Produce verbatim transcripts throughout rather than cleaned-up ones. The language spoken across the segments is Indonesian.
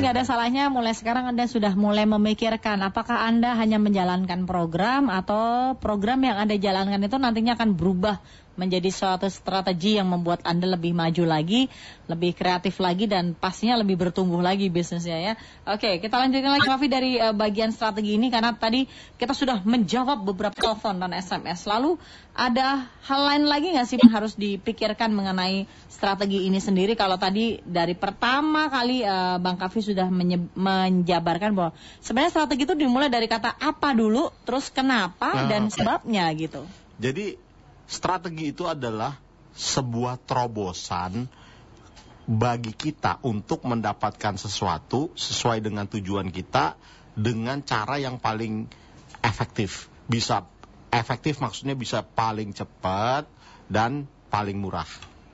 nggak ada salahnya mulai sekarang Anda sudah mulai memikirkan apakah Anda hanya menjalankan program atau program yang Anda jalankan itu nantinya akan berubah menjadi suatu strategi yang membuat Anda lebih maju lagi, lebih kreatif lagi, dan pastinya lebih bertumbuh lagi bisnisnya ya. Oke, kita lanjutkan lagi Raffi dari uh, bagian strategi ini, karena tadi kita sudah menjawab beberapa telepon dan S M S. Lalu ada hal lain lagi nggak sih yang harus dipikirkan mengenai strategi ini sendiri? Kalau tadi dari pertama kali uh, Bang Kavi sudah menye- menjabarkan bahwa sebenarnya strategi itu dimulai dari kata apa dulu, terus kenapa, nah, dan sebabnya gitu. Jadi strategi itu adalah sebuah terobosan bagi kita untuk mendapatkan sesuatu sesuai dengan tujuan kita dengan cara yang paling efektif. Bisa efektif maksudnya bisa paling cepat dan paling murah.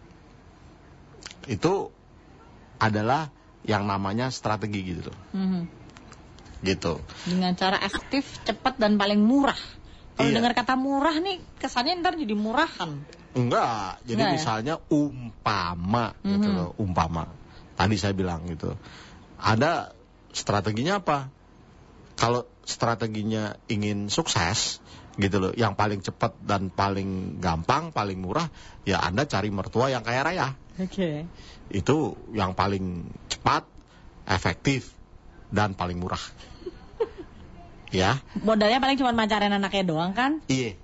Itu adalah yang namanya strategi gitu loh. Mm-hmm. Gitu. Dengan cara efektif, cepat dan paling murah. Kalau iya. dengar kata murah nih, kesannya ntar jadi murahan. Enggak, jadi Enggak, misalnya ya? umpama mm-hmm. gitu loh, umpama. Tadi saya bilang gitu. Ada strateginya apa? Kalau strateginya ingin sukses gitu loh, yang paling cepat dan paling gampang, paling murah, ya Anda cari mertua yang kaya raya. Oke. Okay. Itu yang paling cepat, efektif dan paling murah. Ya. Modalnya paling cuma pacaran anaknya doang kan? Iya.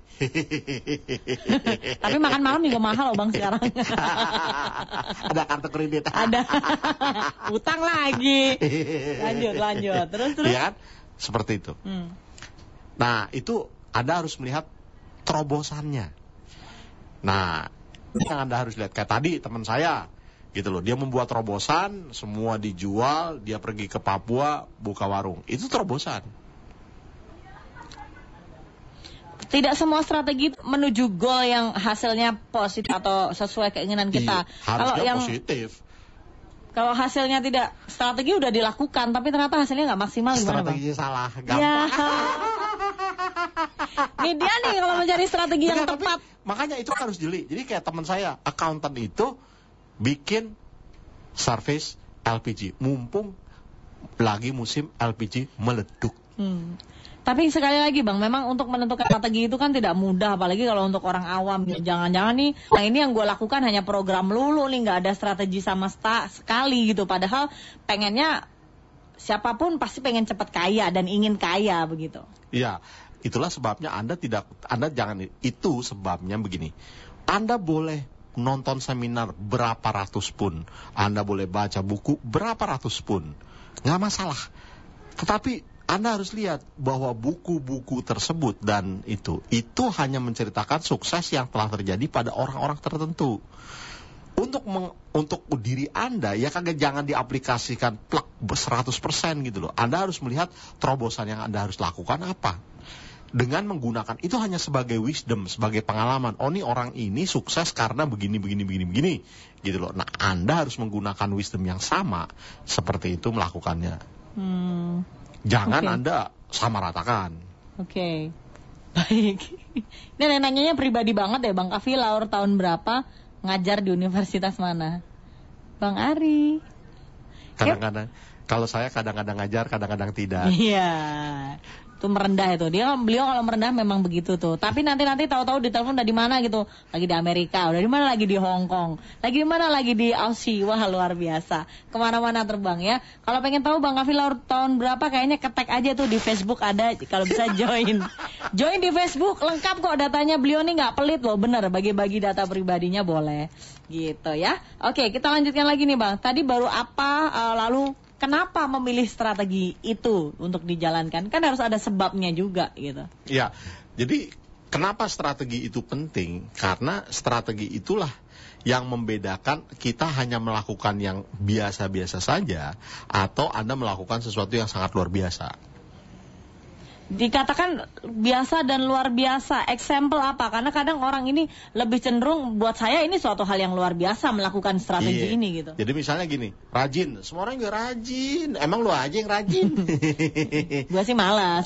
Tapi makan malam juga mahal loh Bang sekarang. Ada kartu kredit. Ada. Utang lagi. Lanjut, lanjut. Terus, terus. Iya kan? Seperti itu. Hmm. Nah, itu Anda harus melihat terobosannya. Nah, yang Anda harus lihat. Kayak tadi teman saya, gitu loh. Dia membuat terobosan, semua dijual, dia pergi ke Papua, buka warung. Itu terobosan. Tidak semua strategi menuju goal yang hasilnya positif atau sesuai keinginan kita. Iya, harusnya kalau yang positif. Kalau hasilnya tidak, strategi udah dilakukan, tapi ternyata hasilnya nggak maksimal, gimana Bang? Strateginya salah, gampang. Ya. Ini dia nih kalau mencari strategi yang Enggak, tepat. Tapi, makanya itu harus jeli. Jadi kayak teman saya, accountant itu bikin service L P G. Mumpung lagi musim L P G meleduk. Hmm. Tapi sekali lagi Bang, memang untuk menentukan strategi itu kan tidak mudah, apalagi kalau untuk orang awam. Jangan-jangan nih, nah ini yang gue lakukan hanya program lulu nih, nggak ada strategi sama sta- sekali gitu. Padahal pengennya siapapun pasti pengen cepat kaya dan ingin kaya begitu. Iya, itulah sebabnya Anda tidak, Anda jangan, itu sebabnya begini. Anda boleh nonton seminar berapa ratus pun, Anda boleh baca buku berapa ratus pun, nggak masalah. Tetapi Anda harus lihat bahwa buku-buku tersebut dan itu, itu hanya menceritakan sukses yang telah terjadi pada orang-orang tertentu. Untuk meng, untuk diri Anda, ya kagak jangan diaplikasikan plek seratus persen gitu loh. Anda harus melihat terobosan yang Anda harus lakukan apa. Dengan menggunakan, itu hanya sebagai wisdom, sebagai pengalaman. Oh ini orang ini sukses karena begini, begini, begini, begini. Gitu loh. Nah Anda harus menggunakan wisdom yang sama, seperti itu melakukannya. Hmm. Jangan okay. Anda sama ratakan. Oke, okay. Baik. Ini nanyanya pribadi banget ya, Bang Kavi, Laur tahun berapa, ngajar di universitas mana? Bang Ari. Kadang-kadang, kalau saya kadang-kadang ngajar, kadang-kadang tidak. Iya. Itu merendah itu. Dia beliau kalau merendah memang begitu tuh. Tapi nanti-nanti tahu-tahu ditelepon dari mana gitu. Lagi di Amerika, udah di mana lagi di Hong Kong. Lagi di mana lagi di Aussie. Wah, luar biasa. Kemana-mana terbang ya. Kalau pengen tahu Bang Kavi Laur tahun berapa, kayaknya ketek aja tuh di Facebook ada, kalau bisa join. Join di Facebook, lengkap kok datanya. Beliau nih nggak pelit loh, bener. Bagi-bagi data pribadinya boleh. Gitu ya. Oke, kita lanjutkan lagi nih Bang. Tadi baru apa, uh, lalu kenapa memilih strategi itu untuk dijalankan? Kan harus ada sebabnya juga gitu. Iya, jadi kenapa strategi itu penting? Karena strategi itulah yang membedakan kita hanya melakukan yang biasa-biasa saja atau Anda melakukan sesuatu yang sangat luar biasa. Dikatakan biasa dan luar biasa, example apa? Karena kadang orang ini lebih cenderung, buat saya ini suatu hal yang luar biasa melakukan strategi Iye. ini gitu. Jadi misalnya gini, rajin, semua orang juga rajin, emang lu aja yang rajin. Gua sih malas.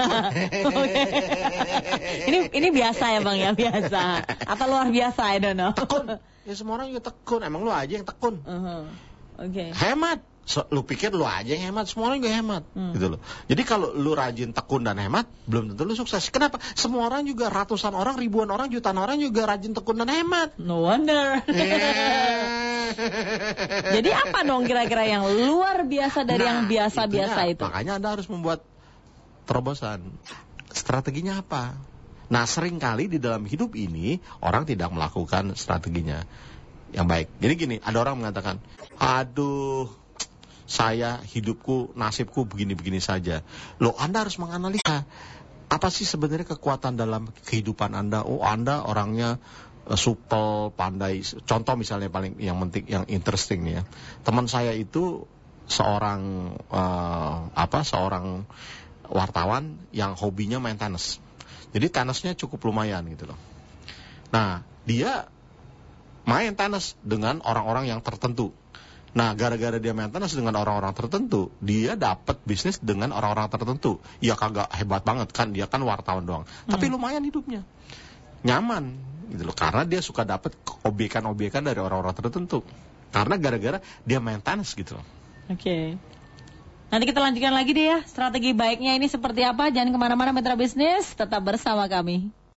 ini ini biasa ya Bang ya, biasa atau luar biasa, I don't know. Tekun, ya semua orang juga tekun, emang lu aja yang tekun. Uh-huh. Oke. Okay. Hemat, So, lu pikir lu aja yang hemat, semua orang juga hemat, hmm. gitu loh. Jadi kalau lu rajin, tekun dan hemat, belum tentu lu sukses. Kenapa? Semua orang juga, ratusan orang, ribuan orang, jutaan orang juga rajin, tekun dan hemat. No wonder. Yeah. Jadi apa dong kira-kira yang luar biasa dari nah, yang biasa-biasa itu? Makanya Anda harus membuat terobosan. Strateginya apa? Nah, seringkali di dalam hidup ini orang tidak melakukan strateginya yang baik. Jadi gini, ada orang mengatakan, aduh, saya hidupku, nasibku begini-begini saja. Loh, Anda harus menganalisa apa sih sebenarnya kekuatan dalam kehidupan Anda. Oh, Anda orangnya uh, supel, pandai. Contoh misalnya paling yang penting, yang interesting nih ya. Teman saya itu seorang uh, apa? Seorang wartawan yang hobinya main tenis. Jadi tenisnya cukup lumayan gitu loh. Nah, dia main tenis dengan orang-orang yang tertentu. Nah, gara-gara dia main tenis dengan orang-orang tertentu, dia dapat bisnis dengan orang-orang tertentu. Ya kagak hebat banget kan, dia kan wartawan doang. Hmm. Tapi lumayan hidupnya. Nyaman gitu loh, karena dia suka dapat obyekan-obyekan dari orang-orang tertentu. Karena gara-gara dia main tenis gitu loh. Oke. Okay. Nanti kita lanjutkan lagi deh ya, strategi baiknya ini seperti apa. Jangan kemana-mana Mitra Bisnis, tetap bersama kami.